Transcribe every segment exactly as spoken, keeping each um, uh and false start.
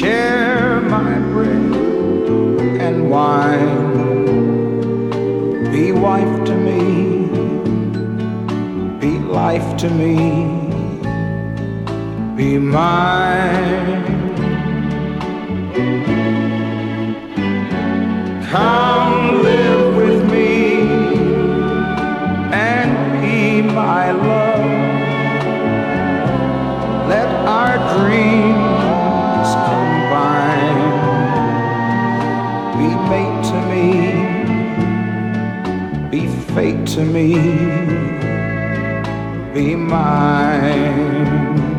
share my bread and wine. Be wife to me, be life to me, be mine. Come live with me and be my love. Let our dreams combine. Be mate to me, be fate to me, be mine.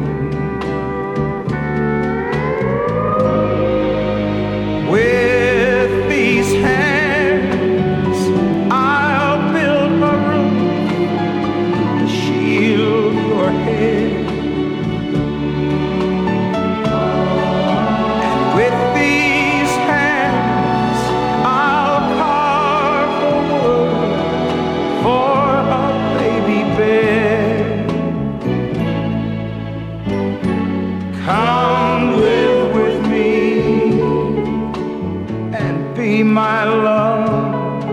With these hands I'll build a roof to shield your head. And with these hands I'll carve a wood for a baby bed. Come live with me and be my love.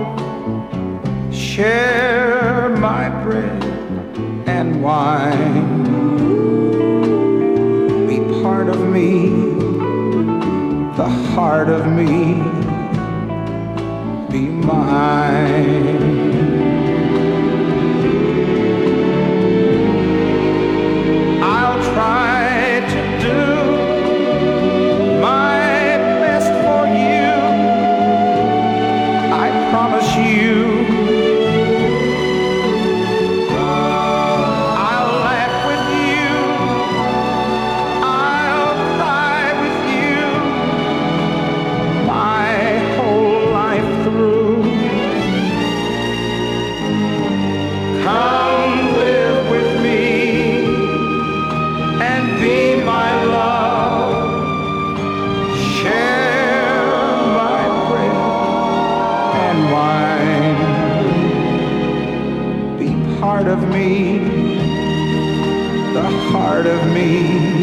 Share my bread and wine. Be part of me, the heart of me, be mine. I'll try to do my best for you. I promise you. I'll laugh with you, I'll cry with you, my whole life through. Come live with me and be my love. Share my bread and wine. Be part of me, the heart of me.